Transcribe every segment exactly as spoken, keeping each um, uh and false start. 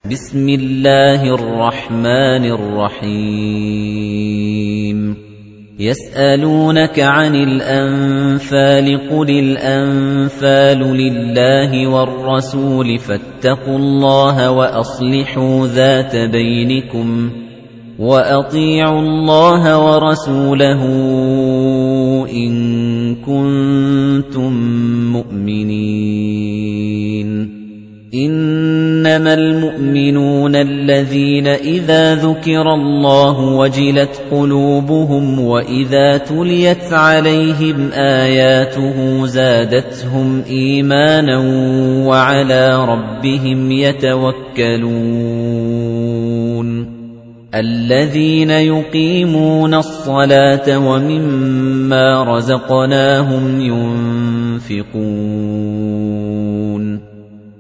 بسم الله الرحمن الرحيم يسألونك عن الأنفال قل الأنفال لله والرسول فاتقوا الله وأصلحوا ذات بينكم وأطيعوا الله ورسوله إن كنتم مؤمنين إنما المؤمنون الذين إذا ذكر الله وجلت قلوبهم وإذا تليت عليهم آياته زادتهم إيمانا وعلى ربهم يتوكلون الذين يقيمون الصلاة ومما رزقناهم ينفقون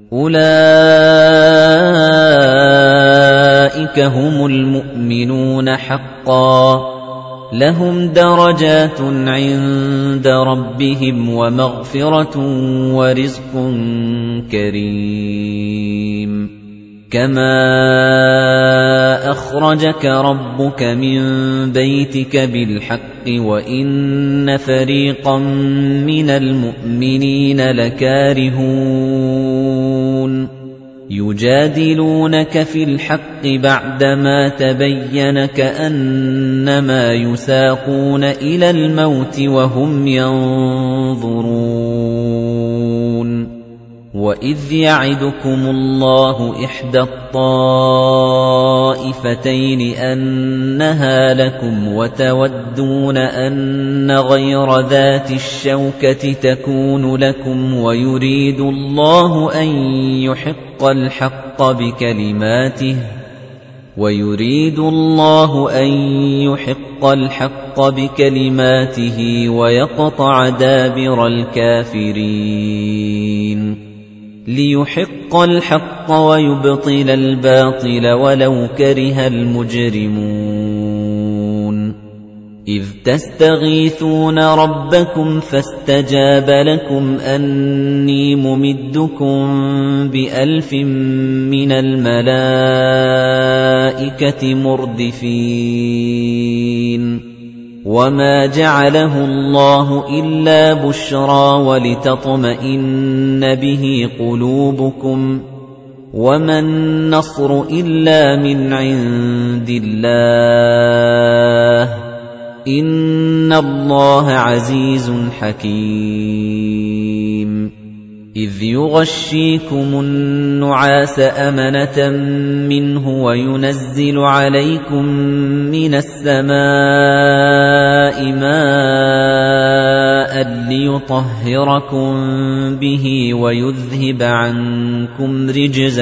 أولئك هم المؤمنون حقا لهم درجات عند ربهم ومغفرة ورزق كريم كما أخرجك ربك من بيتك بالحق وإن فريقا من المؤمنين لكارهون يجادلونك في الحق بعدما تبين كأنما يساقون إلى الموت وهم ينظرون وَإِذْ يَعِدُكُمُ اللَّهُ إِحْدَى الطَّائِفَتَيْنِ أَنَّهَا لَكُمْ وَتَوَدُّونَ أَنَّ غَيْرَ ذَاتِ الشَّوْكَةِ تَكُونُ لَكُمْ وَيُرِيدُ اللَّهُ أَن يُحِقَّ الْحَقَّ بِكَلِمَاتِهِ وَيُرِيدُ اللَّهُ أَن يُحِقَّ الْحَقَّ بِكَلِمَاتِهِ وَيَقْطَعَ دَابِرَ الْكَافِرِينَ لِيُحِقَّ الْحَقَّ وَيُبْطِلَ الْبَاطِلَ وَلَوْ كَرِهَ الْمُجْرِمُونَ إِذْ تَسْتَغِيثُونَ رَبَّكُمْ فَاسْتَجَابَ لَكُمْ أَنِّي مُمِدُّكُمْ بِأَلْفٍ مِّنَ الْمَلَائِكَةِ مُرْدِفِينَ وَمَا جَعَلَهُ اللَّهُ إِلَّا بُشْرَى وَلِتَطْمَئِنَّ بِهِ قُلُوبُكُمْ وَمَا النَّصْرُ إِلَّا مِنْ عِندِ اللَّهِ إِنَّ اللَّهَ عَزِيزٌ حَكِيمٌ إِذْ يُغَشِّيكُمُ النُّعَاسَ أَمَنَةً مِّنْهُ وَيُنَزِّلُ عَلَيْكُم مِّنَ السَّمَاءِ مَاءً لِّيُطَهِّرَكُم بِهِ وَيُذْهِبَ عَنكُمْ رِجْزَ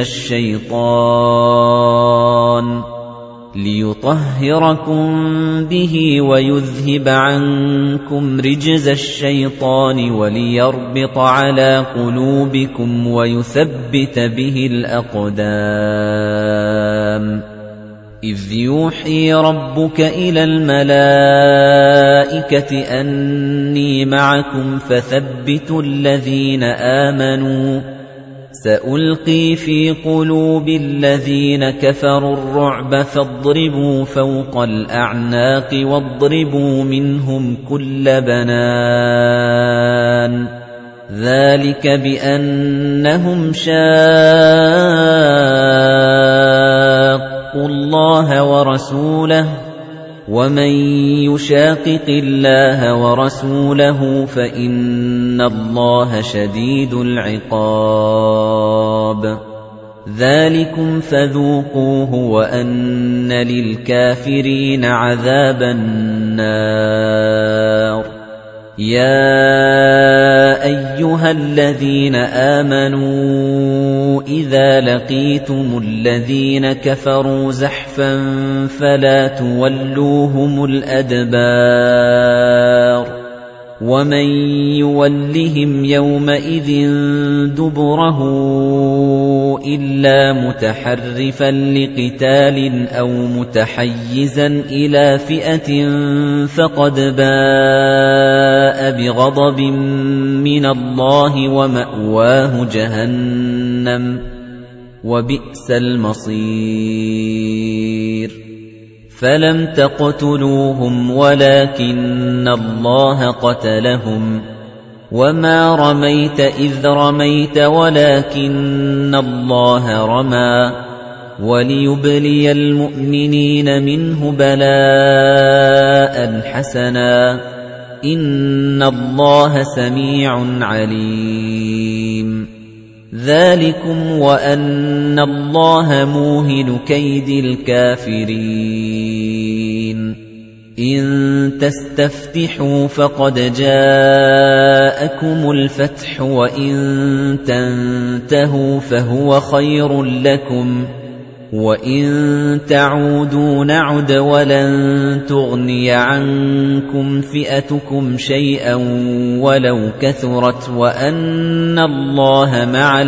الشَّيْطَانِ لِيُطَهِّرَكُم بِهِ وَيُذْهِبَ عَنكُمْ رِجْزَ الشَّيْطَانِ وَلِيَرْبِطَ عَلَى قُلُوبِكُمْ وَيُثَبِّتَ بِهِ الْأَقْدَامَ إِذْ يُوحِي رَبُّكَ إِلَى الْمَلَائِكَةِ أَنِّي مَعَكُمْ فَثَبِّتُوا الَّذِينَ آمَنُوا سَأُلْقِي فِي قُلُوبِ الَّذِينَ كَفَرُوا الرُّعْبَ فاضربوا فَوْقَ الْأَعْنَاقِ وَاضْرِبُوا مِنْهُمْ كُلَّ بَنَانٍ ذَلِكَ بِأَنَّهُمْ شَاقُّوا اللَّهَ وَرَسُولَهُ وَمَن يُشَاقِقِ اللَّهَ وَرَسُولَهُ فَإِنَّ اللَّهَ شَدِيدُ الْعِقَابِ ذَلِكُمْ فَذُوقُوهُ وَأَنَّ لِلْكَافِرِينَ عَذَابَ النَّارِ يَا أَيُّهَا الَّذِينَ آمَنُوا إِذَا لَقِيتُمُ الَّذِينَ كَفَرُوا زَحْفًا فَلَا تُوَلُّوهُمُ الْأَدْبَارَ وَمَن يُوَلِّهِمْ يَوْمَئِذٍ دُبُرَهُ إِلَّا مُتَحَرِّفًا لِقِتَالٍ أَوْ مُتَحَيِّزًا إِلَى فِئَةٍ فَقَدْ بَاءَ بِغَضَبٍ مِّنَ اللَّهِ وَمَأْوَاهُ جَهَنَّمُ وبئس المصير فلم تقتلوهم ولكن الله قتلهم وما رميت إذ رميت ولكن الله رمى وليبلي المؤمنين منه بلاء حسنا إن الله سميع عليم ذلكم وأن الله موهن كيد الكافرين إن تستفتحوا فقد جاءكم الفتح وإن تنتهوا فهو خير لكم وَإِن تَعُودُوا نَعُدْ وَلَن تُغْنِيَ عَنكُمْ فِئَتُكُمْ شَيْئًا وَلَوْ كَثُرَتْ وَأَنَّ اللَّهَ مَعَ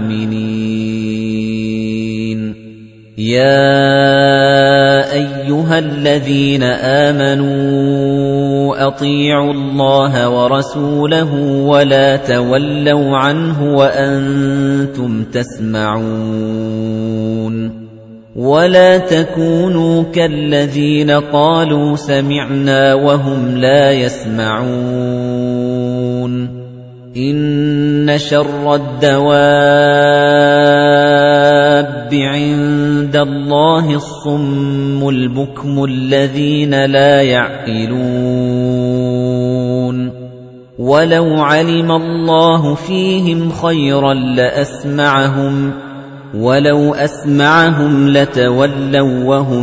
الْمُؤْمِنِينَ يَا أَيُّهَا الَّذِينَ آمَنُوا أَطِيعُوا اللَّهَ وَرَسُولَهُ وَلَا تَوَلَّوْا عَنْهُ وَأَنتُمْ تَسْمَعُونَ وَلَا تَكُونُوا كَالَّذِينَ قَالُوا سَمِعْنَا وَهُمْ لَا يَسْمَعُونَ إِنَّ شَرَّ الدَّوَابِّ عِندَ اللَّهِ الصُّمُّ الْبُكْمُ الَّذِينَ لَا يَعْقِلُونَ وَلَوْ عَلِمَ اللَّهُ فِيهِمْ خَيْرًا لَّأَسْمَعَهُمْ وَلَوْ أَسْمَعَهُمْ لَتَوَلَّوْا وَهُمْ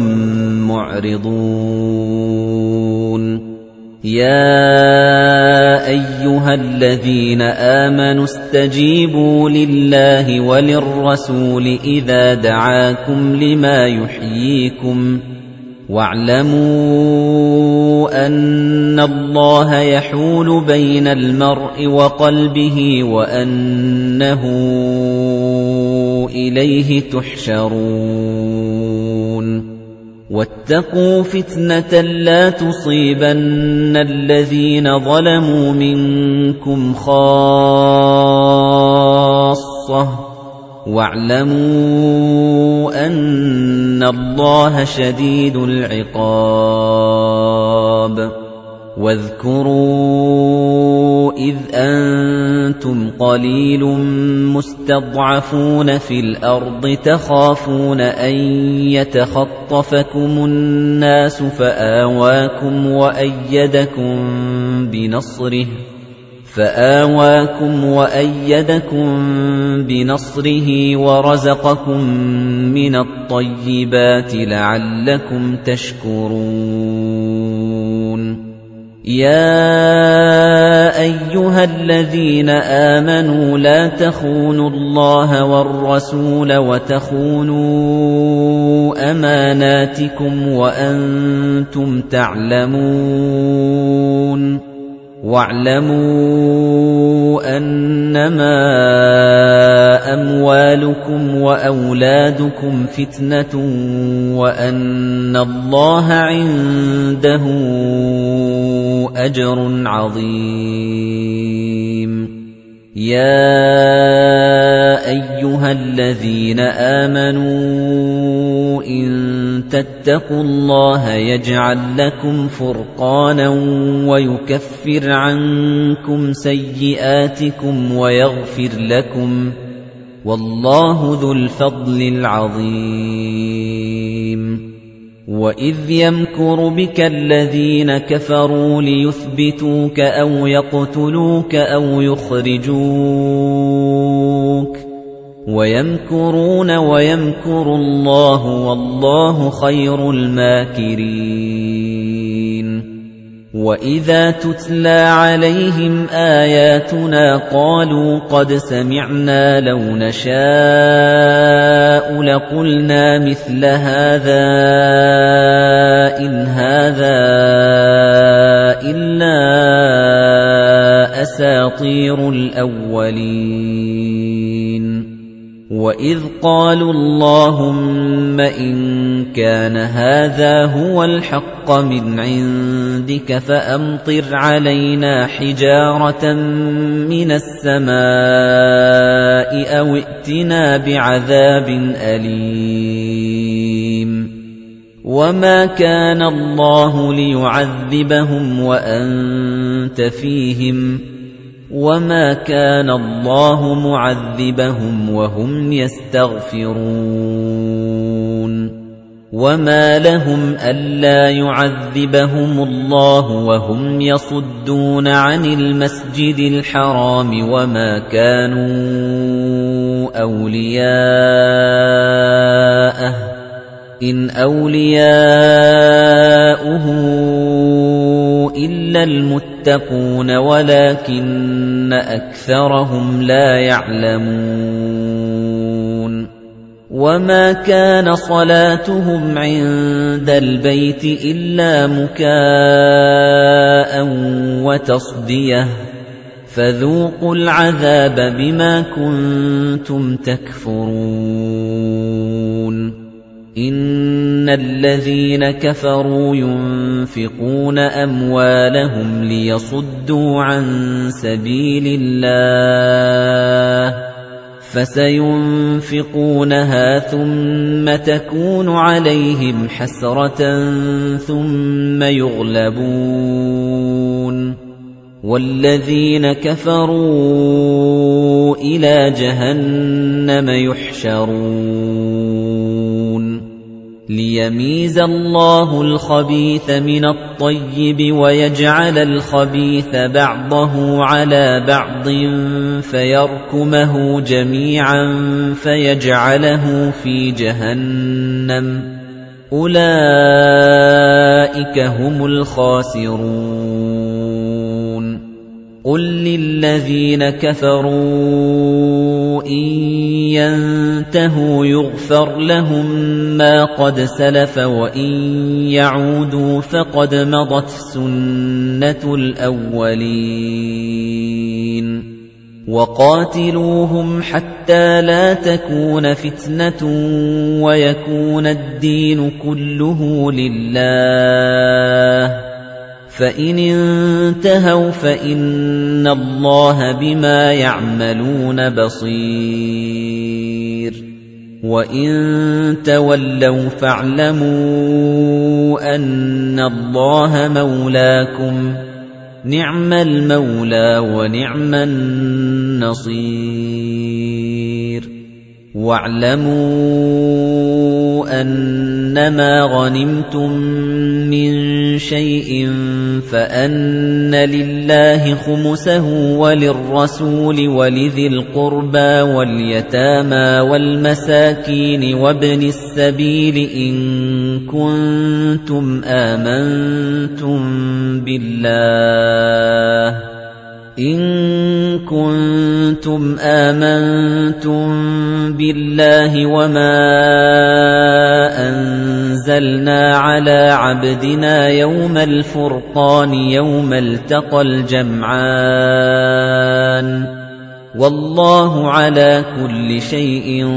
مُعْرِضُونَ يَا أَيُّهَا الَّذِينَ آمَنُوا اسْتَجِيبُوا لِلَّهِ وَلِلرَّسُولِ إِذَا دَعَاكُمْ لِمَا يُحْيِيكُمْ وَاعْلَمُوا أَنَّ اللَّهَ يَحُولُ بَيْنَ الْمَرْءِ وَقَلْبِهِ وَأَنَّهُ إِلَيْهِ تُحْشَرُونَ وَاتَّقُوا فِتْنَةً لَّا تُصِيبَنَّ الَّذِينَ ظَلَمُوا مِنكُمْ خَاصَّةً وَاعْلَمُوا أَنَّ اللَّهَ شَدِيدُ الْعِقَابِ وَاذْكُرُوا إِذْ أَنتُمْ قَلِيلٌ مُسْتَضْعَفُونَ فِي الْأَرْضِ تَخَافُونَ أَن يَتَخَطَّفَكُمُ النَّاسُ فَآوَاكُمْ وَأَيَّدَكُم بِنَصْرِهِ فَآوَاكُمْ وَأَيَّدَكُم بِنَصْرِهِ وَرَزَقَكُم مِّنَ الطَّيِّبَاتِ لَعَلَّكُمْ تَشْكُرُونَ يَا أَيُّهَا الَّذِينَ آمَنُوا لَا تَخُونُوا اللَّهَ وَالرَّسُولَ وَتَخُونُوا أَمَانَاتِكُمْ وَأَنتُمْ تَعْلَمُونَ وَاعْلَمُوا أَنَّمَا أَمْوَالُكُمْ وَأَوْلَادُكُمْ فِتْنَةٌ وَأَنَّ اللَّهَ عِندَهُ أَجْرٌ عَظِيمٌ يَا أَيُّهَا الَّذِينَ آمَنُوا إِن تَتَّقُوا اللَّهَ يَجْعَل لَّكُمْ فُرْقَانًا وَيُكَفِّرْ عَنكُمْ سَيِّئَاتِكُمْ وَيَغْفِرْ لَكُمْ وَاللَّهُ ذُو الْفَضْلِ الْعَظِيمِ وَإِذْ يَمْكُرُ بِكَ الَّذِينَ كَفَرُوا لِيُثْبِتُوكَ أَوْ يَقْتُلُوكَ أَوْ يُخْرِجُوكَ وَيَمْكُرُونَ وَيَمْكُرُ اللَّهُ وَاللَّهُ خَيْرُ الْمَاكِرِينَ وَإِذَا تُتْلَى عَلَيْهِمْ آيَاتُنَا قَالُوا قَدْ سَمِعْنَا لَوْ نَشَاءُ لَقُلْنَا مِثْلَ هَذَا إِنْ هَذَا إِلَّا أَسَاطِيرُ الْأَوَّلِينَ وَإِذْ قَالُوا اللَّهُمَّ إِن كَانَ هَذَا هُوَ الْحَقَّ مِنْ عِندِكَ فَأَمْطِرْ عَلَيْنَا حِجَارَةً مِنَ السَّمَاءِ أَوْ ائْتِنَا بِعَذَابٍ أَلِيمٍ وَمَا كَانَ اللَّهُ لِيُعَذِّبَهُمْ وَأَنتَ فِيهِمْ وَمَا كَانَ اللَّهُ مُعَذِّبَهُمْ وَهُمْ يَسْتَغْفِرُونَ وَمَا لَهُمْ أَلَّا يُعَذِّبَهُمُ اللَّهُ وَهُمْ يَصُدُّونَ عَنِ الْمَسْجِدِ الْحَرَامِ وَمَا كَانُوا أَوْلِيَاءَهُ إِنْ أَوْلِيَاؤُهُ إِلَّا الْمُتَّقُونَ وَلَكِنَّ أَكْثَرَهُمْ لَا يَعْلَمُونَ وَمَا كَانَ صَلَاتُهُمْ عِندَ الْبَيْتِ إِلَّا مُكَاءً وَتَصْدِيَةً فَذُوقُوا الْعَذَابَ بِمَا كُنتُمْ تَكْفُرُونَ إِنَّ الَّذِينَ كَفَرُوا يُنفِقُونَ أَمْوَالَهُمْ لِيَصُدُّوا عَن سَبِيلِ اللَّهِ فَسَيُنفِقُونَهَا ثُمَّ تَكُونُ عَلَيْهِمْ حَسْرَةً ثُمَّ يُغْلَبُونَ وَالَّذِينَ كَفَرُوا إِلَى جَهَنَّمَ يُحْشَرُونَ لِيَمِيزَ اللَّهُ الْخَبِيثَ مِنَ الطَّيِّبِ وَيَجْعَلَ الْخَبِيثَ بَعْضَهُ عَلَى بَعْضٍ فَيَرْكُمَهُ جَمِيعًا فَيَجْعَلَهُ فِي جَهَنَّمَ أُولَئِكَ هُمُ الْخَاسِرُونَ قُل لِّلَّذِينَ كَفَرُوا إِن يَنتَهُوا يُغْفَرْ لَهُم مَّا قَدْ سَلَفَ وَإِن يَعُودُوا فَقَدْ مَضَتْ سُنَّةُ الْأَوَّلِينَ وَقَاتِلُوهُمْ حَتَّىٰ لَا تَكُونَ فِتْنَةٌ وَيَكُونَ الدِّينُ كُلُّهُ لِلَّهِ فَإِنِ انتَهَوْا فَإِنَّ اللَّهَ بِمَا يَعْمَلُونَ بَصِيرٌ وَإِن تَوَلَّوْا فَاعْلَمُوا أَنَّ اللَّهَ مَوْلَاكُمْ نِعْمَ الْمَوْلَى وَنِعْمَ النَّصِيرُ وَاعْلَمُوا أَنَّمَا غَنِمْتُم مِّن شَيْءٍ فَأَنَّ لِلَّهِ خُمُسَهُ وَلِلرَّسُولِ وَلِذِي الْقُرْبَى وَالْيَتَامَى وَالْمَسَاكِينِ وَابْنِ السَّبِيلِ إِن كُنتُمْ آمَنتُم بِاللَّهِ إِن كُنتُمْ آمَنتُم بِاللَّهِ وَمَا أَنزَلْنَا عَلَى عَبْدِنَا يَوْمَ الْفُرْقَانِ يَوْمَ الْتَقَى الْجَمْعَانِ وَاللَّهُ عَلَى كُلِّ شَيْءٍ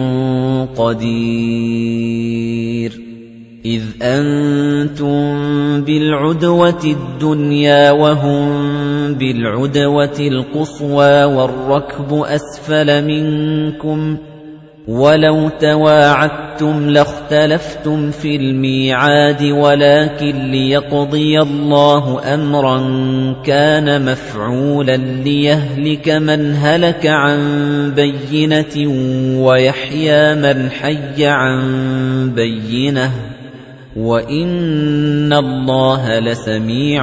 قَدِيرٌ إِذْ أَنتُم بِالْعُدْوَةِ الدُّنْيَا وَهُم بِالْعُدْوَةِ الْقُصْوَى وَالرَّكْبُ أَسْفَلَ مِنكُمْ وَلَوْ تَوَاعَدتُّمْ لَاخْتَلَفْتُمْ فِي الْمِيعَادِ وَلَكِن لِّيَقْضِيَ اللَّهُ أَمْرًا كَانَ مَفْعُولًا لِّيَهْلِكَ مَنْ هَلَكَ عَن بَيِّنَةٍ وَيَحْيَىٰ مَنْ حَيَّ عَن بَيِّنَةٍ وَإِنَّ اللَّهَ لَسَمِيعٌ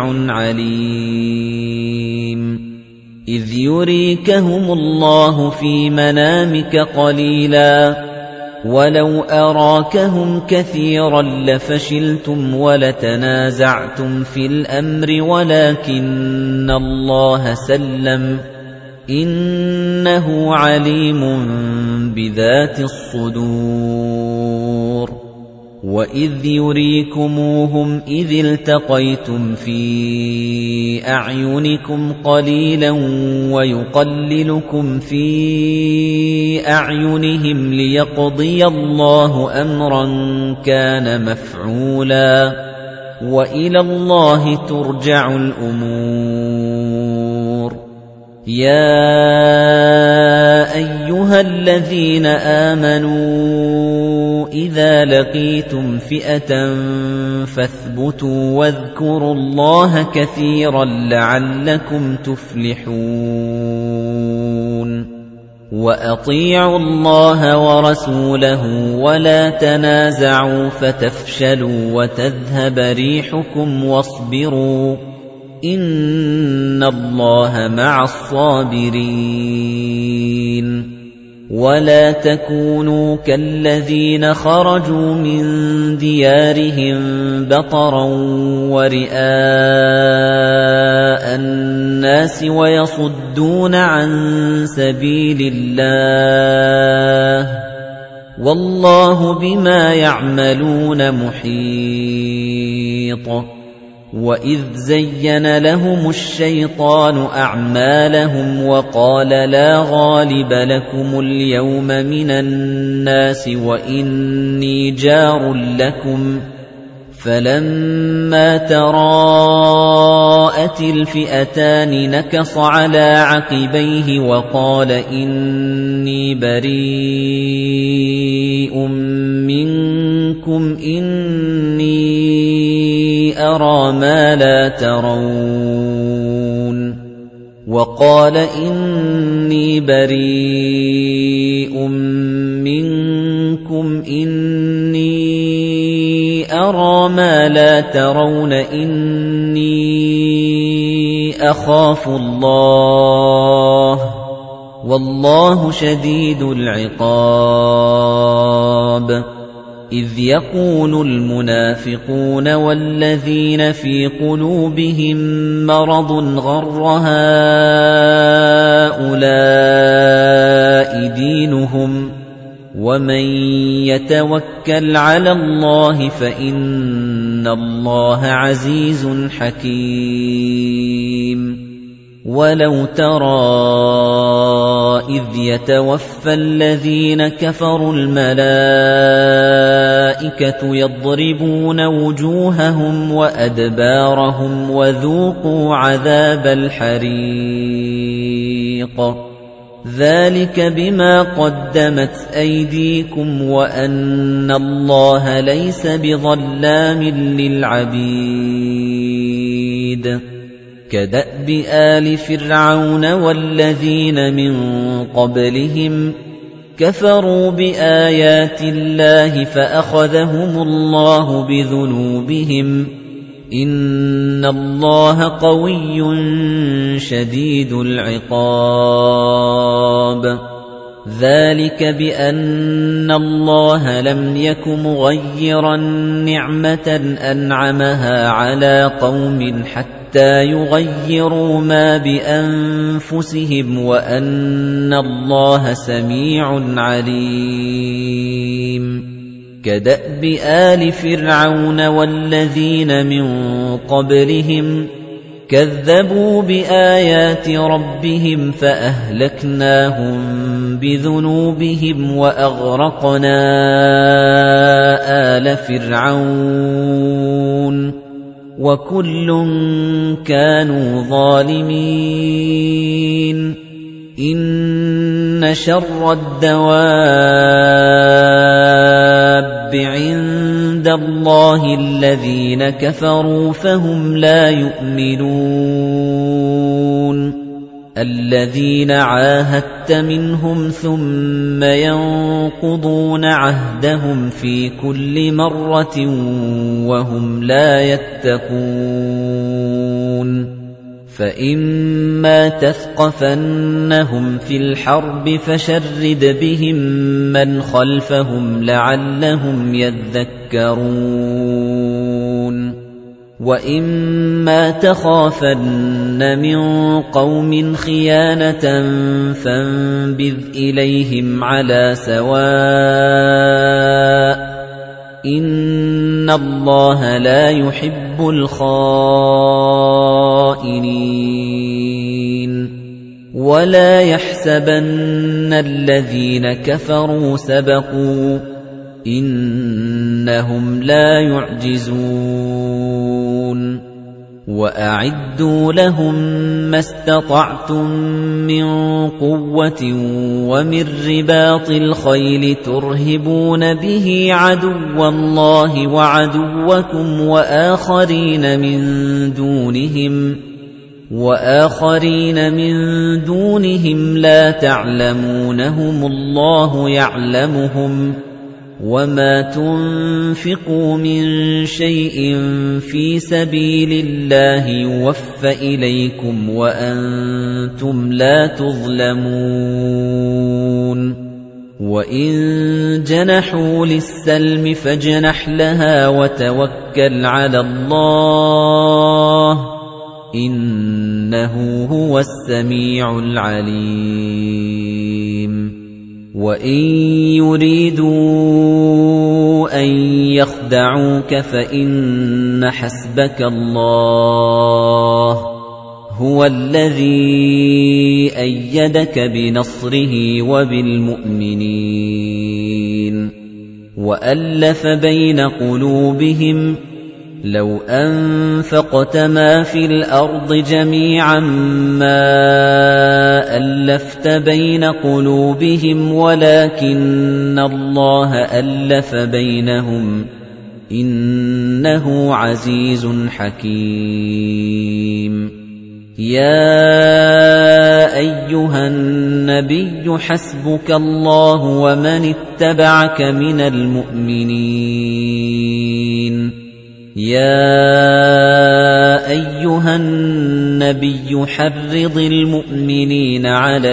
عَلِيمٌ إِذْ يُرِيكَهُمُ اللَّهُ فِي مَنَامِكَ قَلِيلًا وَلَوْ أَرَاكَهُمْ كَثِيرًا لَّفَشِلْتُمْ وَلَتَنَازَعْتُمْ فِي الْأَمْرِ وَلَكِنَّ اللَّهَ سَلَّمَ إِنَّهُ عَلِيمٌ بِذَاتِ الصُّدُورِ وَإِذْ يُرِيكُمُوهُمْ إِذِ الْتَقَيْتُمْ فِي أَعْيُنِكُمْ قَلِيلًا وَيُقَلِّلُكُمْ فِي أَعْيُنِهِمْ لِيَقْضِيَ اللَّهُ أَمْرًا كَانَ مَفْعُولًا وَإِلَى اللَّهِ تُرْجَعُ الْأُمُورُ يَا أَيُّهَا الَّذِينَ آمَنُوا إِذَا لَقِيتُمْ فِئَةً فَاثْبُتُوا وَاذْكُرُوا اللَّهَ كَثِيرًا لَّعَلَّكُمْ تُفْلِحُونَ وَأَطِيعُوا اللَّهَ وَرَسُولَهُ وَلَا تَنَازَعُوا فَتَفْشَلُوا وَتَذْهَبَ رِيحُكُمْ وَاصْبِرُوا إِنَّ اللَّهَ مَعَ الصَّابِرِينَ وَلَا تَكُونُوا كَالَّذِينَ خَرَجُوا مِن دِيَارِهِم بَطَرًا وَرِئَاءَ النَّاسِ وَيَصُدُّونَ عَن سَبِيلِ اللَّهِ وَاللَّهُ بِمَا يَعْمَلُونَ مُحِيطٌ وَإِذْ زَيَّنَ لَهُمُ الشَّيْطَانُ أَعْمَالَهُمْ وَقَالَ لَا غَالِبَ لَكُمُ الْيَوْمَ مِنَ النَّاسِ وَإِنِّي جَارٌ لَكُمْ فَلَمَّا تَرَاءَتِ الْفِئَتَانِ نَكَصَ عَلَى عَقِبَيْهِ وَقَالَ إِنِّي بَرِيءٌ مِنكُمْ إِنِّي أَرَى مَا لَا تَرَوْنَ وَقَالَ إِنِّي بَرِيءٌ مِنكُمْ إِنِّي أَرَى مَا لَا تَرَوْنَ إِنِّي أَخَافُ اللَّهَ وَاللَّهُ شَدِيدُ الْعِقَابِ إِذْ يَقُولُ الْمُنَافِقُونَ وَالَّذِينَ فِي قُلُوبِهِم مَّرَضٌ غَرَّ هَٰؤُلَاءِ دِينُهُمْ وَمَن يَتَوَكَّلْ عَلَى اللَّهِ فَإِنَّ اللَّهَ عَزِيزٌ حَكِيمٌ وَلَوْ تَرَىٰ إِذْ يَتَوَفَّى الَّذِينَ كَفَرُوا الْمَلَائِكَةُ يَضْرِبُونَ وُجُوهَهُمْ وَأَدْبَارَهُمْ وَذُوقُوا عَذَابَ الْحَرِيقِ ذَلِكَ بِمَا قَدَّمَتْ أَيْدِيكُمْ وَأَنَّ اللَّهَ لَيْسَ بِظَلَّامٍ لِّلْعَبِيدِ كَدَأْبِ آلِ فِرْعَوْنَ وَالَّذِينَ مِن قَبْلِهِمْ كَفَرُوا بِآيَاتِ اللَّهِ فَأَخَذَهُمُ اللَّهُ بِذُنُوبِهِمْ إِنَّ اللَّهَ قَوِيٌّ شَدِيدُ الْعِقَابِ ذَلِكَ بِأَنَّ اللَّهَ لَمْ يَكُ مُغَيِّرًا نِّعْمَةً أَنْعَمَهَا عَلَىٰ قَوْمٍ حَتَّىٰ يُغَيِّرُوا مَا بِأَنفُسِهِمْ وَأَنَّ اللَّهَ سَمِيعٌ عَلِيمٌ كَدَأْبِ آلِ فِرْعَوْنَ وَالَّذِينَ مِن قَبْلِهِمْ كَذَّبُوا بِآيَاتِ رَبِّهِمْ فَأَهْلَكْنَاهُم بِذُنُوبِهِمْ وَأَغْرَقْنَا آلَ فِرْعَوْنَ وَكُلٌّ كَانُوا ظَالِمِينَ إِنَّ شَرَّ الدَّوَابِّ عِندَ اللَّهِ الَّذِينَ كَفَرُوا فَهُمْ لَا يُؤْمِنُونَ الَّذِينَ عَاهَدتَّ مِنْهُمْ ثُمَّ يَنقُضُونَ عَهْدَهُمْ فِي كُلِّ مَرَّةٍ وَهُمْ لَا يَتَّقُونَ فَإِمَّا تَثْقَفَنَّهُمْ فِي الْحَرْبِ فَشَرِّدْ بِهِم مَّنْ خَلْفَهُمْ لَعَلَّهُمْ يَذَّكَّرُونَ وَإِمَّا تَخَافَنَّ مِن قَوْمٍ خِيَانَةً فَانبِذْ إِلَيْهِمْ عَلَىٰ سَوَاءٍ إِنَّ إِنَّ اللَّهَ لَا يُحِبُّ الْخَائِنِينَ وَلَا يَحْسَبَنَّ الَّذِينَ كَفَرُوا سَبَقُوا إِنَّهُمْ لَا يُعْجِزُونَ وَأَعِدُّوا لَهُم مَّا اسْتَطَعْتُم مِّن قُوَّةٍ وَمِن رِّبَاطِ الْخَيْلِ تُرْهِبُونَ بِهِ عَدُوَّ اللَّهِ وَعَدُوَّكُمْ وَآخَرِينَ مِن دُونِهِمْ وَآخَرِينَ مِن دُونِهِمْ لَا تَعْلَمُونَهُمُ اللَّهُ يَعْلَمُهُمْ وَمَا تُنفِقُوا مِن شَيْءٍ فِي سَبِيلِ اللَّهِ يُوَفَّ إِلَيْكُمْ وَأَنتُمْ لَا تُظْلَمُونَ وَإِن جَنَحُوا لِلسَّلْمِ فَاجْنَحْ لَهَا وَتَوَكَّلْ عَلَى اللَّهِ إِنَّهُ هُوَ السَّمِيعُ الْعَلِيمُ وَإِن يُرِيدُوا أَن يَخْدَعُوكَ فَإِنَّ حَسْبَكَ اللَّهُ هُوَ الَّذِي أَيَّدَكَ بِنَصْرِهِ وَبِالْمُؤْمِنِينَ وَأَلَّفَ بَيْنَ قُلُوبِهِمْ لَوْ أَنفَقْتَ مَا فِي الْأَرْضِ جَمِيعًا مَّا أَلَّفْتَ بَيْنَ قُلُوبِهِمْ وَلَكِنَّ اللَّهَ أَلَّفَ بَيْنَهُمْ إِنَّهُ عَزِيزٌ حَكِيمٌ يَا أَيُّهَا النَّبِيُّ حَسْبُكَ اللَّهُ وَمَنِ اتَّبَعَكَ مِنَ الْمُؤْمِنِينَ يَا أَيُّهَا النَّبِيُّ حَرِّضِ الْمُؤْمِنِينَ عَلَى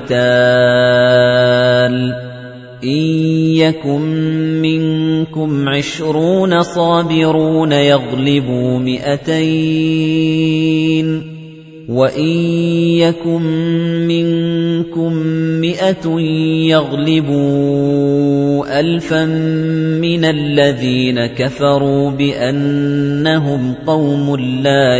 الْقِتَالِ إِن يَكُن مِّنكُمْ عِشْرُونَ صَابِرُونَ يَغْلِبُوا مِائَتَيْنِ وَإِن يَكُن مِّنكُم مِّائَةٌ يَغْلِبُوا أَلْفًا مِّنَ الَّذِينَ كَفَرُوا بِأَنَّهُمْ قَوْمٌ لَّا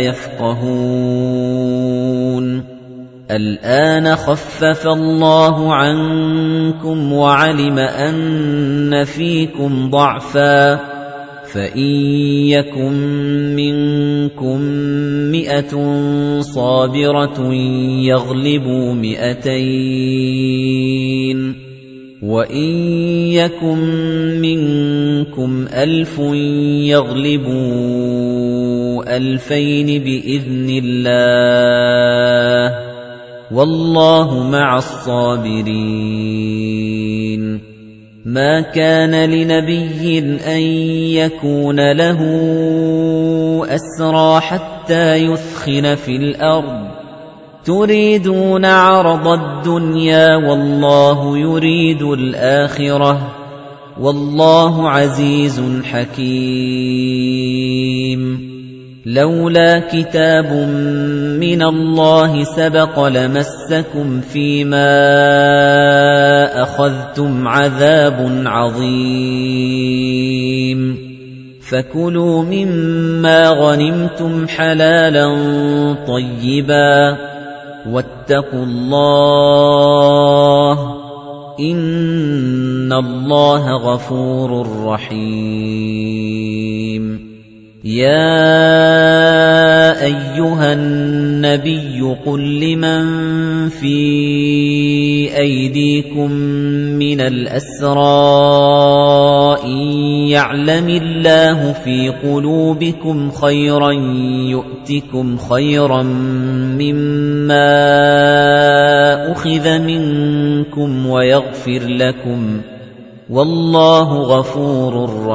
يَفْقَهُونَ الْآنَ خَفَّفَ اللَّهُ عَنكُمْ وَعَلِمَ أَنَّ فِيكُمْ ضَعْفًا فَإِن يَكُن مِّنكُم مِّائَةٌ صَابِرَةٌ يَغْلِبُوا مِائَتَيْنِ وَإِن يَكُن مِّنكُمْ أَلْفٌ يَغْلِبُوا أَلْفَيْنِ بِإِذْنِ اللَّهِ وَاللَّهُ مَعَ الصَّابِرِينَ مَا كَانَ لِنَبِيٍّ أَن يَكُونَ لَهُ أَسْرَىٰ حَتَّىٰ يُثْخِنَ فِي الْأَرْضِ تُرِيدُونَ عَرَضَ الدُّنْيَا وَاللَّهُ يُرِيدُ الْآخِرَةَ وَاللَّهُ عَزِيزٌ حَكِيمٌ لَوْلَا كِتَابٌ مِّنَ اللَّهِ سَبَقَ لَمَسَّكُمْ فِيمَا أَخَذْتُمْ عَذَابٌ عَظِيمٌ فَكُلُوا مِمَّا غَنِمْتُمْ حَلَالًا طَيِّبًا وَاتَّقُوا اللَّهَ إِنَّ اللَّهَ غَفُورٌ رَّحِيمٌ يَا أَيُّهَا النَّبِيُّ قُل لِّمَن فِي أَيْدِيكُم مِّنَ الْأَسْرَىٰ إِن يَعْلَمِ اللَّهُ فِي قُلُوبِكُمْ خَيْرًا يُؤْتِكُمْ خَيْرًا مِّمَّا أُخِذَ مِنكُمْ وَيَغْفِرْ لَكُمْ وَاللَّهُ غَفُورٌ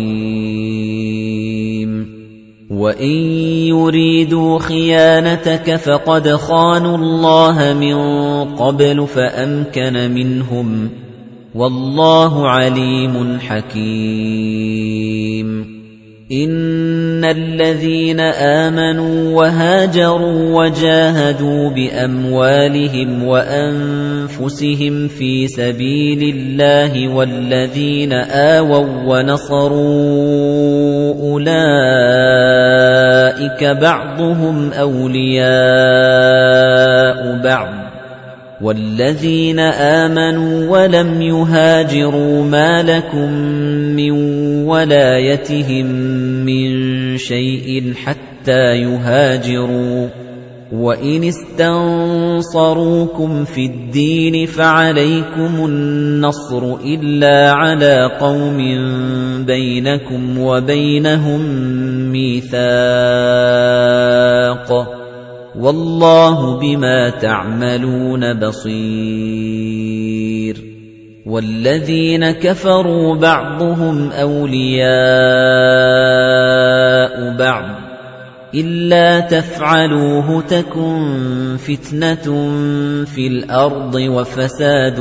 رَّحِيمٌ وَإِن يُرِيدُوا خِيَانَتَكَ فَقَدْ خَانُوا اللَّهَ مِن قَبْلُ فَأَمْكَنَ مِنْهُمْ وَاللَّهُ عَلِيمٌ حَكِيمٌ إِنَّ الَّذِينَ آمَنُوا وَهَاجَرُوا وَجَاهَدُوا بِأَمْوَالِهِمْ وَأَنفُسِهِمْ فِي سَبِيلِ اللَّهِ وَالَّذِينَ آوَوا وَّنَصَرُوا أُولَئِكَ بَعْضُهُمْ أَوْلِيَاءُ بَعْضٍ وَالَّذِينَ آمَنُوا وَلَمْ يُهَاجِرُوا مَا لَكُم مِّن وَلَايَتِهِم مِّن شَيْءٍ حَتَّىٰ يُهَاجِرُوا ۚ وَإِنِ اسْتَنصَرُوكُمْ فِي الدِّينِ فَعَلَيْكُمُ النَّصْرُ إِلَّا عَلَىٰ قَوْمٍ بَيْنَكُمْ وَبَيْنَهُم مِّيثَاقٌ وَاللَّهُ بِمَا تَعْمَلُونَ بَصِيرٌ وَالَّذِينَ كَفَرُوا بَعْضُهُمْ أَوْلِيَاءُ بَعْضٍ إِلَّا تَفْعَلُوهُ تَكُن فِتْنَةٌ فِي الْأَرْضِ وَفَسَادٌ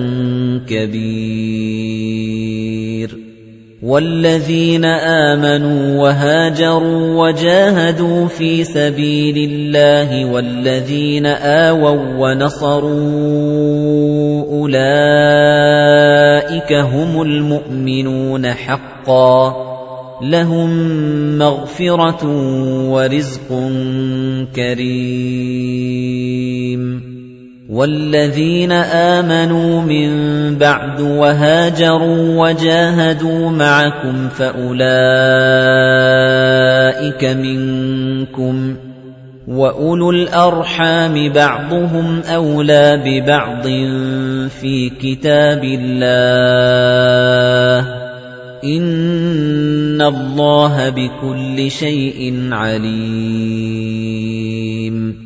كَبِيرٌ وَالَّذِينَ آمَنُوا وَهَاجَرُوا وَجَاهَدُوا فِي سَبِيلِ اللَّهِ وَالَّذِينَ آوَوا وَّنَصَرُوا أُولَئِكَ هُمُ الْمُؤْمِنُونَ حَقًّا ۚ لَّهُم مَّغْفِرَةٌ وَرِزْقٌ كَرِيمٌ وَالَّذِينَ آمَنُوا مِن بَعْدُ وَهَاجَرُوا وَجَاهَدُوا مَعَكُمْ فَأُولَئِكَ مِنكُمْ ۚ وَأُولُو الْأَرْحَامِ بَعْضُهُمْ أَوْلَىٰ بِبَعْضٍ فِي كِتَابِ اللَّهِ ۗ إِنَّ اللَّهَ بِكُلِّ شَيْءٍ عَلِيمٌ